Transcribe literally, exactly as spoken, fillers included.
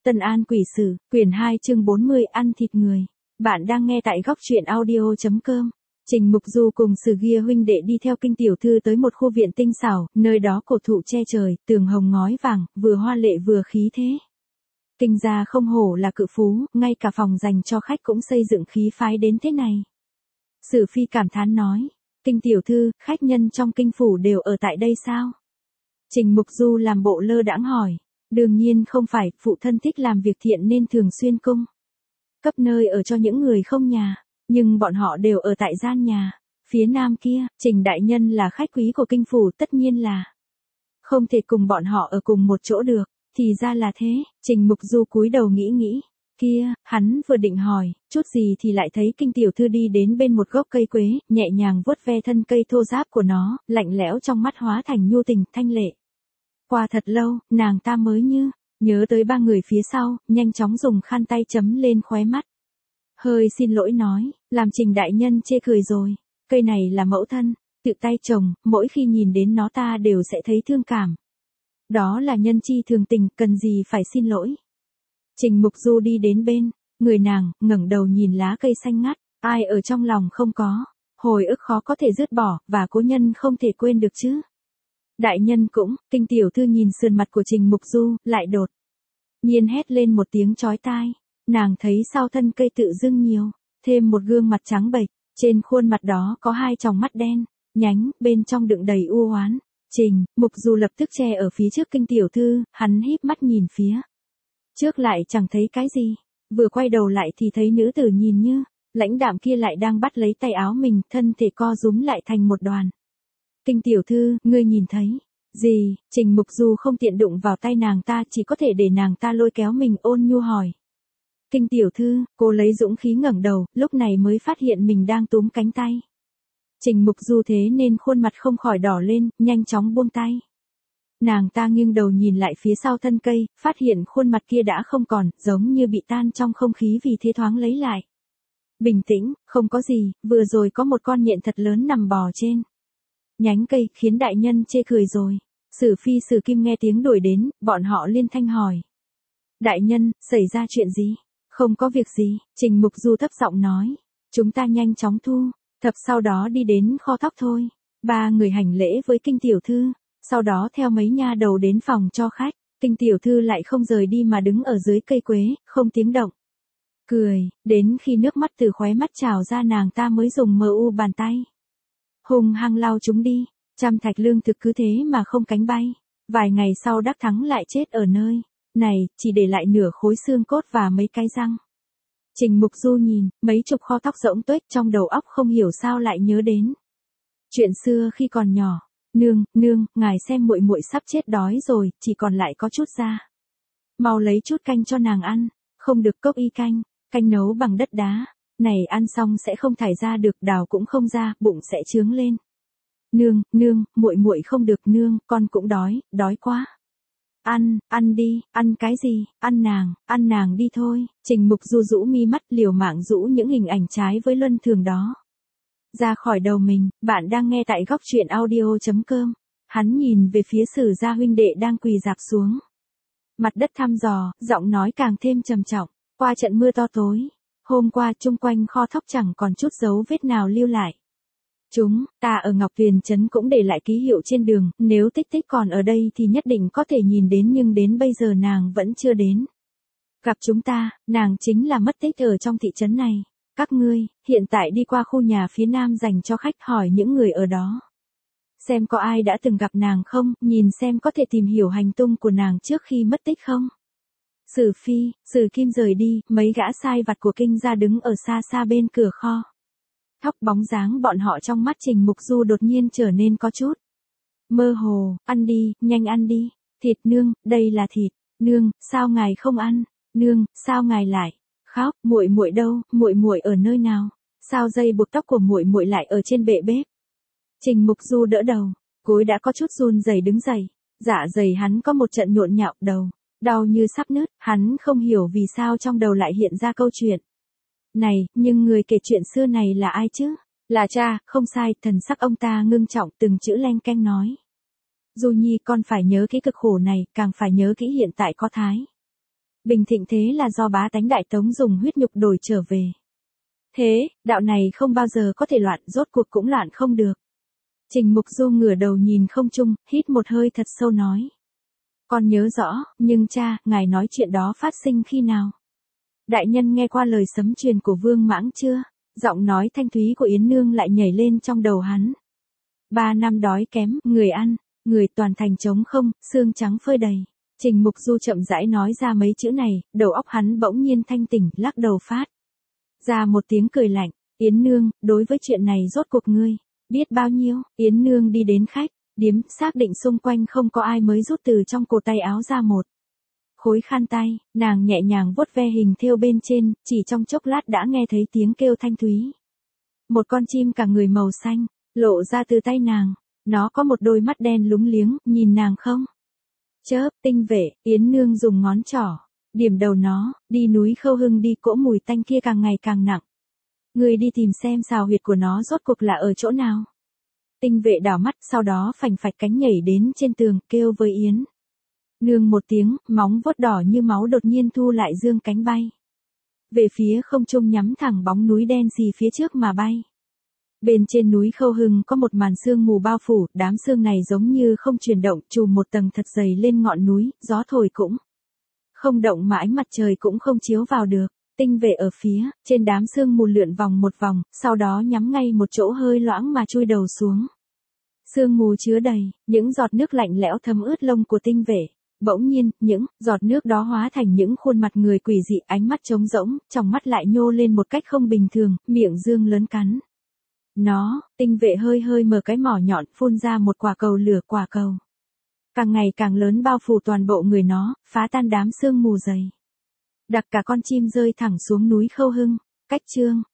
Tân An Quỷ Sử, quyển hai chương bốn mươi ăn thịt người. Bạn đang nghe tại góc truyện audio.com. Trình Mục Du cùng Sử Gia huynh đệ đi theo Kinh tiểu thư tới một khu viện tinh xảo, nơi đó cổ thụ che trời, tường hồng ngói vàng, vừa hoa lệ vừa khí thế. Kinh gia không hổ là cự phú, ngay cả phòng dành cho khách cũng xây dựng khí phái đến thế này. Sử Phi cảm thán nói, Kinh tiểu thư, khách nhân trong kinh phủ đều ở tại đây sao? Trình Mục Du làm bộ lơ đãng hỏi. Đương nhiên không phải, phụ thân thích làm việc thiện nên thường xuyên cung cấp nơi ở cho những người không nhà, nhưng bọn họ đều ở tại gian nhà phía nam kia. Trình đại nhân là khách quý của kinh phủ, tất nhiên là không thể cùng bọn họ ở cùng một chỗ được. Thì ra là thế. Trình Mục Du cúi đầu nghĩ nghĩ. Kia, hắn vừa định hỏi chút gì thì lại thấy Kinh tiểu thư đi đến bên một gốc cây quế, nhẹ nhàng vuốt ve thân cây thô ráp của nó, lạnh lẽo trong mắt hóa thành nhu tình thanh lệ. Qua thật lâu, nàng ta mới như nhớ tới ba người phía sau, nhanh chóng dùng khăn tay chấm lên khóe mắt. Hơi xin lỗi nói, làm Trình đại nhân chê cười rồi. Cây này là mẫu thân, tự tay trồng, mỗi khi nhìn đến nó ta đều sẽ thấy thương cảm. Đó là nhân chi thường tình, cần gì phải xin lỗi. Trình Mục Du đi đến bên người nàng, ngẩng đầu nhìn lá cây xanh ngắt, ai ở trong lòng không có hồi ức khó có thể dứt bỏ, và cố nhân không thể quên được chứ. Đại nhân cũng. Kinh tiểu thư nhìn sườn mặt của Trình Mục Du, lại đột nhiên hét lên một tiếng chói tai. Nàng thấy sau thân cây tự dưng nhiều thêm một gương mặt trắng bệch, trên khuôn mặt đó có hai tròng mắt đen nhánh, bên trong đựng đầy u oán. Trình Mục Du lập tức che ở phía trước Kinh tiểu thư, hắn híp mắt nhìn phía trước lại chẳng thấy cái gì, vừa quay đầu lại thì thấy nữ tử nhìn như lãnh đạm kia lại đang bắt lấy tay áo mình, thân thể co rúm lại thành một đoàn. Kinh tiểu thư, ngươi nhìn thấy gì? Trình Mục Du không tiện đụng vào tay nàng ta, chỉ có thể để nàng ta lôi kéo mình, ôn nhu hỏi. Kinh tiểu thư, cô lấy dũng khí ngẩng đầu, lúc này mới phát hiện mình đang túm cánh tay Trình Mục Du, thế nên khuôn mặt không khỏi đỏ lên, nhanh chóng buông tay. Nàng ta nghiêng đầu nhìn lại phía sau thân cây, phát hiện khuôn mặt kia đã không còn, giống như bị tan trong không khí, vì thế thoáng lấy lại bình tĩnh. Không có gì, vừa rồi có một con nhện thật lớn nằm bò trên nhánh cây, khiến đại nhân chê cười rồi. Sử Phi Sử Kim nghe tiếng đuổi đến, bọn họ liên thanh hỏi. Đại nhân, xảy ra chuyện gì? Không có việc gì, Trình Mục Du thấp giọng nói. Chúng ta nhanh chóng thu thập, sau đó đi đến kho thóc thôi. Ba người hành lễ với Kinh tiểu thư, sau đó theo mấy nha đầu đến phòng cho khách. Kinh tiểu thư lại không rời đi mà đứng ở dưới cây quế, không tiếng động. Cười, đến khi nước mắt từ khóe mắt trào ra, nàng ta mới dùng mờ u bàn tay hung hăng lau chúng đi. Trăm thạch lương thực cứ thế mà không cánh bay. Vài ngày sau Đắc Thắng lại chết ở nơi này, chỉ để lại nửa khối xương cốt và mấy cái răng. Trình Mục Du nhìn mấy chục kho thóc rỗng tuếch, trong đầu óc không hiểu sao lại nhớ đến chuyện xưa khi còn nhỏ. Nương, nương, ngài xem muội muội sắp chết đói rồi, chỉ còn lại có chút da. Mau lấy chút canh cho nàng ăn. Không được, cốc y canh, canh nấu bằng đất đá này ăn xong sẽ không thải ra được, đào cũng không ra, bụng sẽ chướng lên. Nương, nương, muội muội không được, nương, con cũng đói, đói quá. Ăn, ăn đi, ăn cái gì? Ăn nàng, ăn nàng đi thôi. Trình Mục Du rũ mi mắt, liều mạng rũ những hình ảnh trái với luân thường đó ra khỏi đầu mình. Bạn đang nghe tại góc truyện audio.com. Hắn nhìn về phía Sử Gia huynh đệ đang quỳ rạp xuống mặt đất thăm dò, giọng nói càng thêm trầm trọng. Qua trận mưa to tối hôm qua, chung quanh kho thóc chẳng còn chút dấu vết nào lưu lại. Chúng ta ở Ngọc Tuyền trấn cũng để lại ký hiệu trên đường, nếu Tích Tích còn ở đây thì nhất định có thể nhìn đến, nhưng đến bây giờ nàng vẫn chưa đến gặp chúng ta. Nàng chính là mất tích ở trong thị trấn này. Các ngươi hiện tại đi qua khu nhà phía nam dành cho khách, hỏi những người ở đó xem có ai đã từng gặp nàng không, nhìn xem có thể tìm hiểu hành tung của nàng trước khi mất tích không. Sử Phi, Sử Kim rời đi, mấy gã sai vặt của Kinh gia đứng ở xa xa bên cửa kho thóc, bóng dáng bọn họ trong mắt Trình Mục Du đột nhiên trở nên có chút mơ hồ. Ăn đi, nhanh ăn đi. Thịt, nương, đây là thịt. Nương, sao ngài không ăn? Nương, sao ngài lại khóc? Muội muội đâu? Muội muội ở nơi nào? Sao dây buộc tóc của muội muội lại ở trên bệ bếp? Trình Mục Du đỡ đầu, gối đã có chút run rẩy đứng dậy. Dạ dày hắn có một trận nhộn nhạo, đầu đau như sắp nứt. Hắn không hiểu vì sao trong đầu lại hiện ra câu chuyện này, nhưng người kể chuyện xưa này là ai chứ? Là cha, không sai. Thần sắc ông ta ngưng trọng, từng chữ leng keng nói. Du Nhi, con phải nhớ kỹ cực khổ này, càng phải nhớ kỹ hiện tại có Thái Bình thịnh thế là do bá tánh Đại Tống dùng huyết nhục đổi trở về. Thế, đạo này không bao giờ có thể loạn, rốt cuộc cũng loạn không được. Trình Mục Du ngửa đầu nhìn không trung, hít một hơi thật sâu nói. Con nhớ rõ, nhưng cha, ngài nói chuyện đó phát sinh khi nào? Đại nhân nghe qua lời sấm truyền của Vương Mãng chưa? Giọng nói thanh thúy của Yến Nương lại nhảy lên trong đầu hắn. Ba năm đói kém, người ăn, người toàn thành trống không, xương trắng phơi đầy. Trình Mục Du chậm rãi nói ra mấy chữ này, đầu óc hắn bỗng nhiên thanh tỉnh, lắc đầu phát ra một tiếng cười lạnh. Yến Nương, đối với chuyện này rốt cuộc ngươi biết bao nhiêu? Yến Nương đi đến khách điếm, xác định xung quanh không có ai mới rút từ trong cổ tay áo ra một khối khăn tay, nàng nhẹ nhàng vuốt ve hình thêu bên trên, chỉ trong chốc lát đã nghe thấy tiếng kêu thanh thúy. Một con chim cả người màu xanh lộ ra từ tay nàng, nó có một đôi mắt đen lúng liếng, nhìn nàng không chớp. Tinh Vệ. Yến Nương dùng ngón trỏ điểm đầu nó, đi núi Khâu Hưng đi, cỗ mùi tanh kia càng ngày càng nặng. Người đi tìm xem xào huyệt của nó rốt cuộc là ở chỗ nào. Tinh Vệ đảo mắt, sau đó phành phạch cánh nhảy đến trên tường, kêu với Yến Nương một tiếng, móng vuốt đỏ như máu đột nhiên thu lại dương cánh bay về phía không trung, nhắm thẳng bóng núi đen xì phía trước mà bay. Bên trên núi Khâu Hưng có một màn sương mù bao phủ, đám sương này giống như không chuyển động, trùm một tầng thật dày lên ngọn núi, gió thổi cũng không động mà ánh mặt trời cũng không chiếu vào được. Tinh Vệ ở phía trên đám sương mù lượn vòng một vòng, sau đó nhắm ngay một chỗ hơi loãng mà chui đầu xuống. Sương mù chứa đầy những giọt nước lạnh lẽo thấm ướt lông của Tinh Vệ. Bỗng nhiên, những giọt nước đó hóa thành những khuôn mặt người quỷ dị, ánh mắt trống rỗng, trong mắt lại nhô lên một cách không bình thường, miệng dương lớn cắn nó. Tinh Vệ hơi hơi mở cái mỏ nhọn, phun ra một quả cầu lửa, quả cầu càng ngày càng lớn bao phủ toàn bộ người nó, phá tan đám sương mù dày đặc. Cả con chim rơi thẳng xuống núi Khâu Hưng. Cách chương